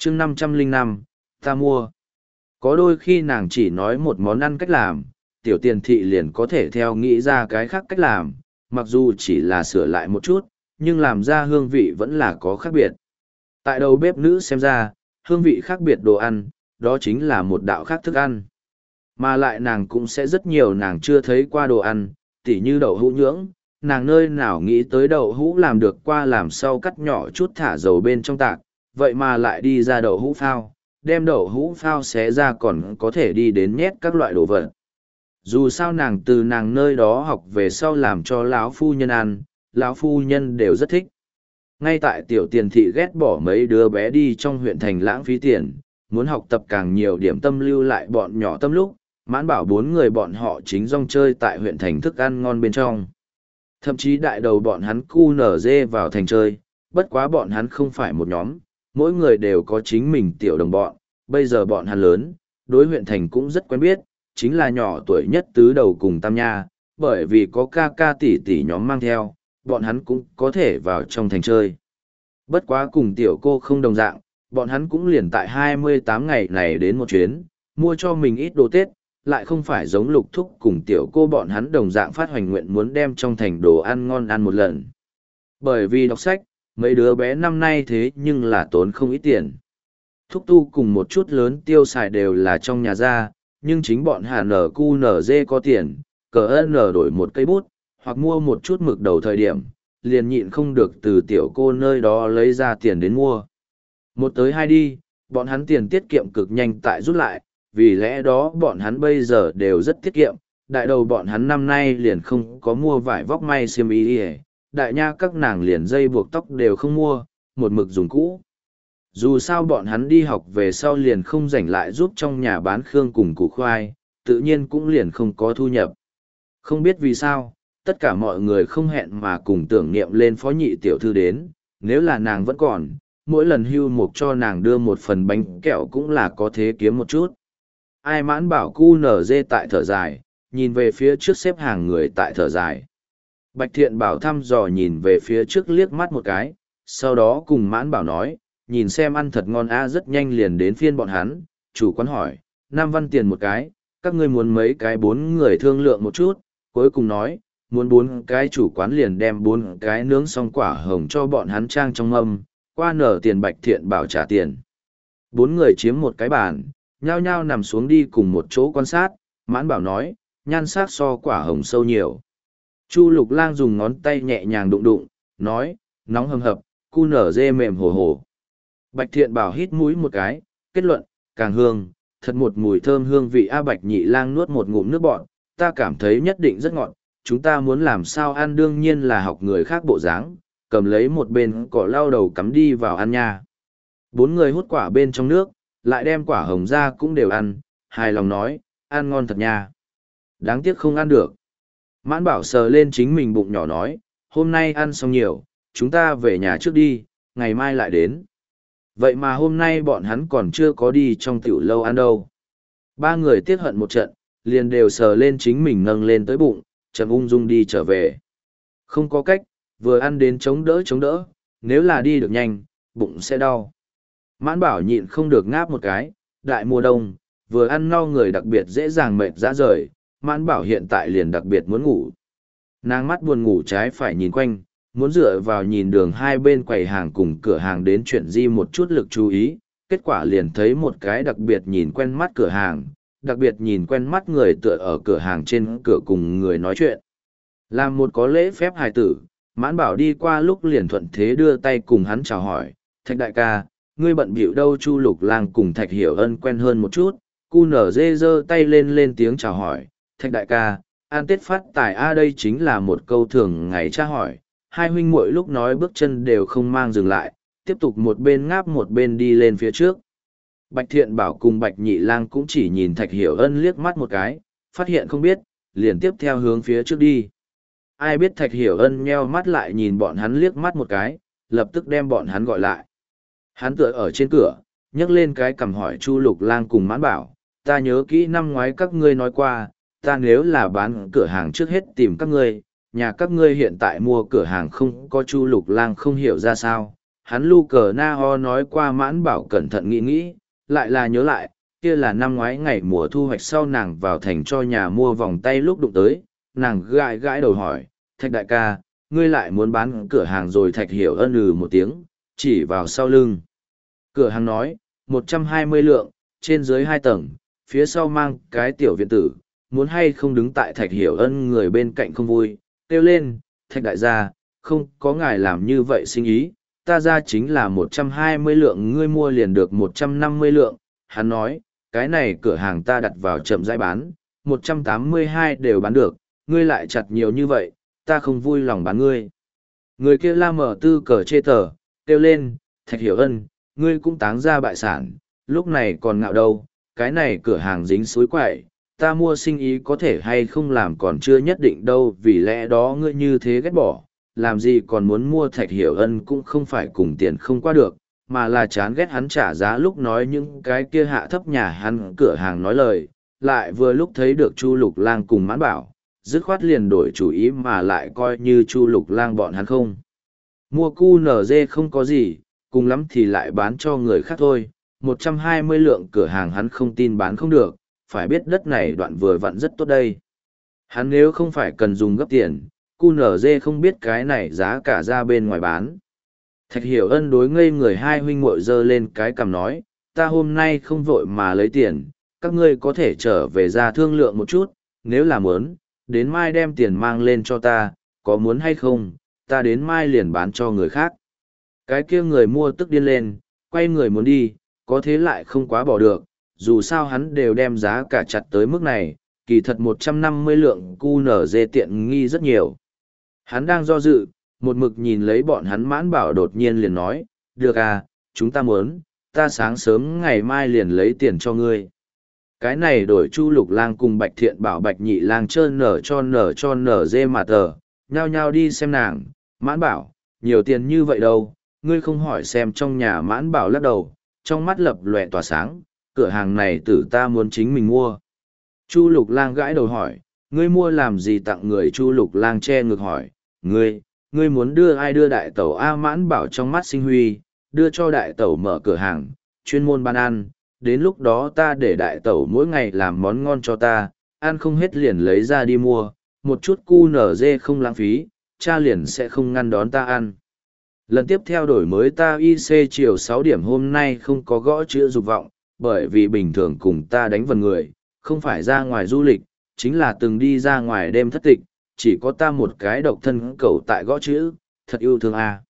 chương 505, ta mua. Có đôi khi nàng chỉ nói một món ăn cách làm, tiểu tiền thị liền có thể theo nghĩ ra cái khác cách làm, mặc dù chỉ là sửa lại một chút, nhưng làm ra hương vị vẫn là có khác biệt. Tại đầu bếp nữ xem ra, hương vị khác biệt đồ ăn, đó chính là một đạo khác thức ăn. Mà lại nàng cũng sẽ rất nhiều nàng chưa thấy qua đồ ăn, tỉ như đậu hũ nhưỡng, nàng nơi nào nghĩ tới đậu hũ làm được qua làm sau cắt nhỏ chút thả dầu bên trong tạc, vậy mà lại đi ra đậu hũ phao, đem đậu hũ phao xé ra còn có thể đi đến nhét các loại đồ vật. Dù sao nàng từ nàng nơi đó học về sau làm cho lão phu nhân ăn, lão phu nhân đều rất thích. Ngay tại tiểu tiền thị ghét bỏ mấy đứa bé đi trong huyện thành lãng phí tiền, muốn học tập càng nhiều điểm tâm lưu lại bọn nhỏ tâm lúc, Mãn Bảo bốn người bọn họ chính rong chơi tại huyện thành thức ăn ngon bên trong. Thậm chí đại đầu bọn hắn cu nở dê vào thành chơi, bất quá bọn hắn không phải một nhóm, mỗi người đều có chính mình tiểu đồng bọn, bây giờ bọn hắn lớn, đối huyện thành cũng rất quen biết, chính là nhỏ tuổi nhất tứ đầu cùng Tam Nha, bởi vì có ca ca tỷ tỷ nhóm mang theo, bọn hắn cũng có thể vào trong thành chơi. Bất quá cùng tiểu cô không đồng dạng, bọn hắn cũng liền tại 28 ngày này đến một chuyến, mua cho mình ít đồ Tết, lại không phải giống Lục Thúc cùng tiểu cô bọn hắn đồng dạng phát hoành nguyện muốn đem trong thành đồ ăn ngon ăn một lần. Bởi vì đọc sách, mấy đứa bé năm nay thế nhưng là tốn không ít tiền. Thúc tu cùng một chút lớn tiêu xài đều là trong nhà ra, nhưng chính bọn hà nở cu nở dê có tiền, cờ ơn nở đổi một cây bút, hoặc mua một chút mực đầu thời điểm, liền nhịn không được từ tiểu cô nơi đó lấy ra tiền đến mua. Một tới hai đi, bọn hắn tiền tiết kiệm cực nhanh tại rút lại, vì lẽ đó bọn hắn bây giờ đều rất tiết kiệm, đại đầu bọn hắn năm nay liền không có mua vải vóc may xiêm y, đại nha các nàng liền dây buộc tóc đều không mua, một mực dùng cũ. Dù sao bọn hắn đi học về sau liền không rảnh lại giúp trong nhà bán khương cùng củ khoai, tự nhiên cũng liền không có thu nhập. Không biết vì sao, tất cả mọi người không hẹn mà cùng tưởng niệm lên phó nhị tiểu thư đến, nếu là nàng vẫn còn, mỗi lần hưu mục cho nàng đưa một phần bánh kẹo cũng là có thế kiếm một chút. Ai Mãn Bảo cu nở dê tại thở dài, nhìn về phía trước xếp hàng người tại thở dài. Bạch Thiện Bảo thăm dò nhìn về phía trước liếc mắt một cái, sau đó cùng Mãn Bảo nói, nhìn xem ăn thật ngon a, rất nhanh liền đến phiên bọn hắn, chủ quán hỏi, 5 văn tiền một cái, các ngươi muốn mấy cái, 4 người thương lượng một chút, cuối cùng nói, muốn 4 cái, chủ quán liền đem 4 cái nướng xong quả hồng cho bọn hắn trang trong mâm, qua nở tiền. Bạch Thiện Bảo trả tiền. 4 người chiếm một cái bàn, nhao nhao nằm xuống đi cùng một chỗ quan sát, Mãn Bảo nói, nhan sắc so quả hồng sâu nhiều. Chu Lục Lang dùng ngón tay nhẹ nhàng đụng đụng, nói, nóng hầm hập, cu nở dê mềm hồ hồ. Bạch Thiện Bảo hít mũi một cái, kết luận, càng hương, thật một mùi thơm hương vị. A Bạch Nhị Lang nuốt một ngụm nước bọt, ta cảm thấy nhất định rất ngọt, chúng ta muốn làm sao ăn đương nhiên là học người khác bộ dáng, cầm lấy một bên cỏ lau đầu cắm đi vào ăn nha. 4 người hút quả bên trong nước, lại đem quả hồng ra cũng đều ăn, hài lòng nói, ăn ngon thật nha. Đáng tiếc không ăn được. Mãn Bảo sờ lên chính mình bụng nhỏ nói, hôm nay ăn xong nhiều, chúng ta về nhà trước đi, ngày mai lại đến. Vậy mà hôm nay bọn hắn còn chưa có đi trong tiểu lâu ăn đâu. 3 người tiếc hận một trận, liền đều sờ lên chính mình nâng lên tới bụng, chậm ung dung đi trở về. Không có cách, vừa ăn đến chống đỡ, nếu là đi được nhanh, bụng sẽ đau. Mãn Bảo nhịn không được ngáp một cái, đại mùa đông, vừa ăn no người đặc biệt dễ dàng mệt ra rời, Mãn Bảo hiện tại liền đặc biệt muốn ngủ. Nàng mắt buồn ngủ trái phải nhìn quanh, muốn dựa vào nhìn đường hai bên quầy hàng cùng cửa hàng đến chuyện di một chút lực chú ý, kết quả liền thấy một cái đặc biệt nhìn quen mắt cửa hàng, đặc biệt nhìn quen mắt người tựa ở cửa hàng trên cửa cùng người nói chuyện. Làm một có lễ phép hài tử, Mãn Bảo đi qua lúc liền thuận thế đưa tay cùng hắn chào hỏi, Thạch đại ca, ngươi bận bịu đâu? Chu Lục Lang cùng Thạch Hiểu Ân quen hơn một chút, cu nở dê giơ tay lên tiếng chào hỏi, Thạch đại ca, an Tết phát tài a. Đây chính là một câu thường ngày tra hỏi, hai huynh muội lúc nói bước chân đều không mang dừng lại, tiếp tục một bên ngáp một bên đi lên phía trước. Bạch Thiện Bảo cùng Bạch Nhị Lang cũng chỉ nhìn Thạch Hiểu Ân liếc mắt một cái, phát hiện không biết, liền tiếp theo hướng phía trước đi. Ai biết Thạch Hiểu Ân nheo mắt lại nhìn bọn hắn liếc mắt một cái, lập tức đem bọn hắn gọi lại. Hắn tựa ở trên cửa, nhấc lên cái cằm hỏi Chu Lục Lang cùng Mãn Bảo, ta nhớ kỹ năm ngoái các ngươi nói qua, ta nếu là bán cửa hàng trước hết tìm các ngươi, nhà các ngươi hiện tại mua cửa hàng không có. Chu Lục Lang không hiểu ra sao, hắn lu cờ na ho nói qua Mãn Bảo cẩn thận nghĩ nghĩ, lại là nhớ lại, kia là năm ngoái ngày mùa thu hoạch sau nàng vào thành cho nhà mua vòng tay lúc đụng tới, nàng gãi gãi đầu hỏi, Thạch đại ca, ngươi lại muốn bán cửa hàng rồi. Thạch Hiểu Ân một tiếng, chỉ vào sau lưng. Cửa hàng nói, 120 lượng, trên dưới 2 tầng, phía sau mang cái tiểu viện tử, muốn hay không đứng tại Thạch Hiểu Ân người bên cạnh không vui, kêu lên, Thạch đại gia, không có ngài làm như vậy sinh ý, ta ra chính là 120 lượng ngươi mua liền được 150 lượng, hắn nói, cái này cửa hàng ta đặt vào chậm rãi bán, 182 đều bán được, ngươi lại chặt nhiều như vậy, ta không vui lòng bán ngươi. Người kia la mở tư cờ chê tờ, kêu lên, Thạch Hiểu Ân, ngươi cũng táng ra bại sản, lúc này còn ngạo đâu, cái này cửa hàng dính suối quậy, ta mua sinh ý có thể hay không làm còn chưa nhất định đâu, vì lẽ đó ngươi như thế ghét bỏ, làm gì còn muốn mua. Thạch Hiểu Ân cũng không phải cùng tiền không qua được, mà là chán ghét hắn trả giá lúc nói những cái kia hạ thấp nhà hắn cửa hàng nói lời, lại vừa lúc thấy được Chu Lục Lang cùng Mãn Bảo, dứt khoát liền đổi chủ ý mà lại coi như Chu Lục Lang bọn hắn không. Mua QNZ không có gì, cùng lắm thì lại bán cho người khác thôi, 120 lượng cửa hàng hắn không tin bán không được, phải biết đất này đoạn vừa vặn rất tốt đây. Hắn nếu không phải cần dùng gấp tiền, QNZ không biết cái này giá cả ra bên ngoài bán. Thạch Hiểu Ân đối ngây người hai huynh muội giơ lên cái cằm nói, ta hôm nay không vội mà lấy tiền, các ngươi có thể trở về ra thương lượng một chút, nếu là muốn, đến mai đem tiền mang lên cho ta, có muốn hay không, ta đến mai liền bán cho người khác. Cái kia người mua tức điên lên, quay người muốn đi, có thế lại không quá bỏ được, dù sao hắn đều đem giá cả chặt tới mức này, kỳ thật 150 lượng QNZ tiện nghi rất nhiều. Hắn đang do dự, một mực nhìn lấy bọn hắn. Mãn Bảo đột nhiên liền nói, được à, chúng ta muốn, ta sáng sớm ngày mai liền lấy tiền cho ngươi. Cái này đổi Chu Lục Lang cùng Bạch Thiện Bảo Bạch Nhị Lang trơn nở dê mà tờ, nhao nhao đi xem nàng. Mãn Bảo, nhiều tiền như vậy đâu, ngươi không hỏi xem trong nhà. Mãn Bảo lắc đầu, trong mắt lập lòe tỏa sáng, cửa hàng này tử ta muốn chính mình mua. Chu Lục Lang gãi đầu hỏi, ngươi mua làm gì tặng người? Chu Lục Lang che ngực hỏi, ngươi muốn đưa ai? Đưa đại tẩu a. Mãn Bảo trong mắt sinh huy, đưa cho đại tẩu mở cửa hàng, chuyên môn bán ăn, đến lúc đó ta để đại tẩu mỗi ngày làm món ngon cho ta, ăn không hết liền lấy ra đi mua, một chút QNZ không lãng phí, cha liền sẽ không ngăn đón ta ăn. Lần tiếp theo đổi mới ta IC chiều 6 điểm hôm nay không có gõ chữ dục vọng, bởi vì bình thường cùng ta đánh vần người, không phải ra ngoài du lịch, chính là từng đi ra ngoài đêm thất tịch, chỉ có ta một cái độc thân cẩu tại gõ chữ, thật yêu thương a.